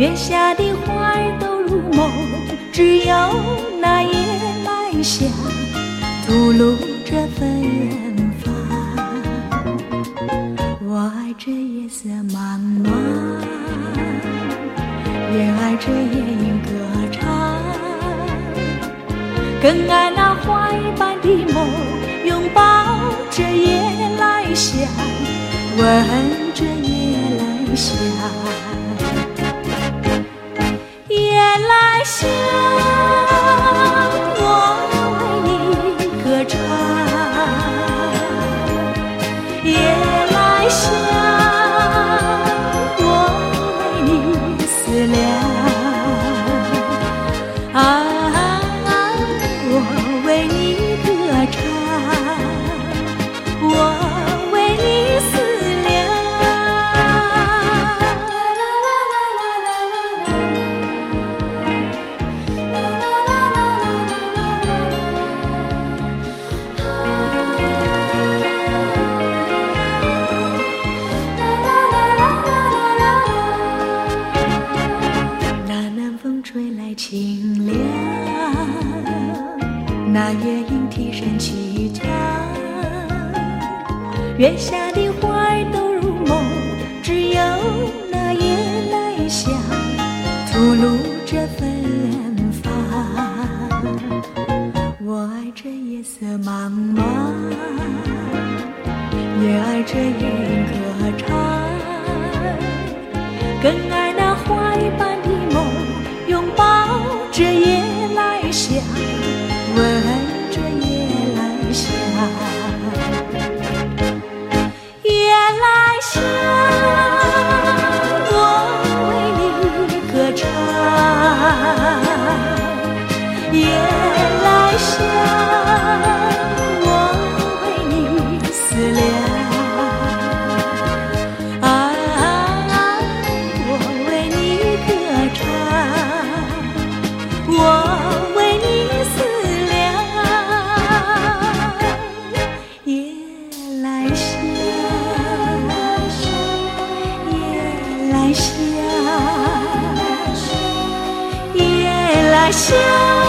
月下的花儿都入梦，只有那夜来香吐露着芬芳。我爱这夜色茫茫，也爱这夜莺歌唱，更爱那花一般的梦，拥抱着夜来香，吻着夜来香。夜来香，我为你歌唱。夜来香，我为你思量。我为你歌唱，我为你思量。那南风吹来清凉，那夜莺啼声齐唱，月下的花儿都入梦，只有那夜来香吐露着芬芳。我爱这夜色茫茫，也爱这夜莺歌唱，更爱那花一般的梦，拥抱着夜来香，吻着夜来香。夜来香，我为你歌唱。夜来香，我为你思量。我为你歌唱，我为你思量。夜来香，夜来香，夜来香。